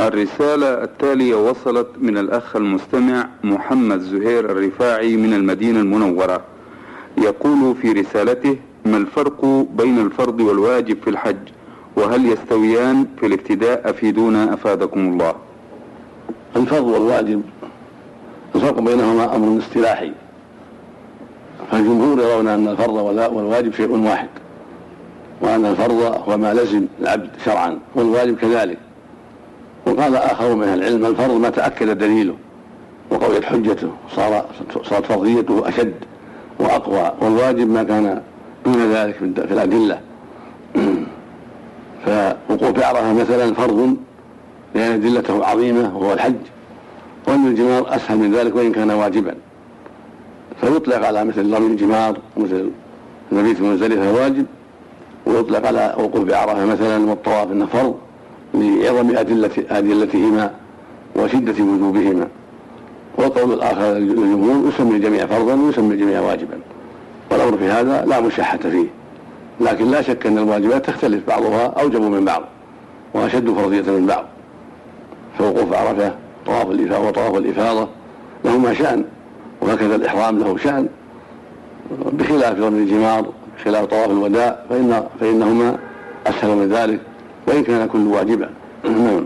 الرسالة التالية وصلت من الأخ المستمع محمد زهير الرفاعي من المدينة المنورة. يقول في رسالته: ما الفرق بين الفرض والواجب في الحج؟ وهل يستويان في الابتداء؟ أفيدونا أفادكم الله. الفرض والواجب الفرق بينهما أمر اصطلاحي، فالجمهور يرون أن الفرض والواجب شيء واحد، وأن الفرض هو ما لزم العبد شرعا والواجب كذلك. وقال آخر من العلم: الفرض ما تأكد دليله وقويت حجته صارت فرضيته أشد وأقوى، والواجب ما كان دون ذلك في الأدلة. فوقوف عرفة مثلا فرض لأن أدلته عظيمة وهو الحج، ورمي الجمار أسهل من ذلك وإن كان واجبا، فيطلق على مثل رمي الجمار مثل المبيت في مزدلفة واجب، ويطلق على وقوف بعرفة مثلا والطواف انه فرض لعظم أدلتهما وشدة وجوبهما. والقول الآخر الجمهور يسمي الجميع فرضا ويسمي الجميع واجبا، والأمر في هذا لا مشاحة فيه، لكن لا شك أن الواجبات تختلف، بعضها أوجب من بعض وأشد فرضية من بعض. فوقوف عرفة وطواف الإفاضة لهما شأن، وهكذا الإحرام له شأن، بخلاف رمي الجمار بخلاف طواف الوداع فإنهما أسهل من ذلك وإن كان كل واجبا.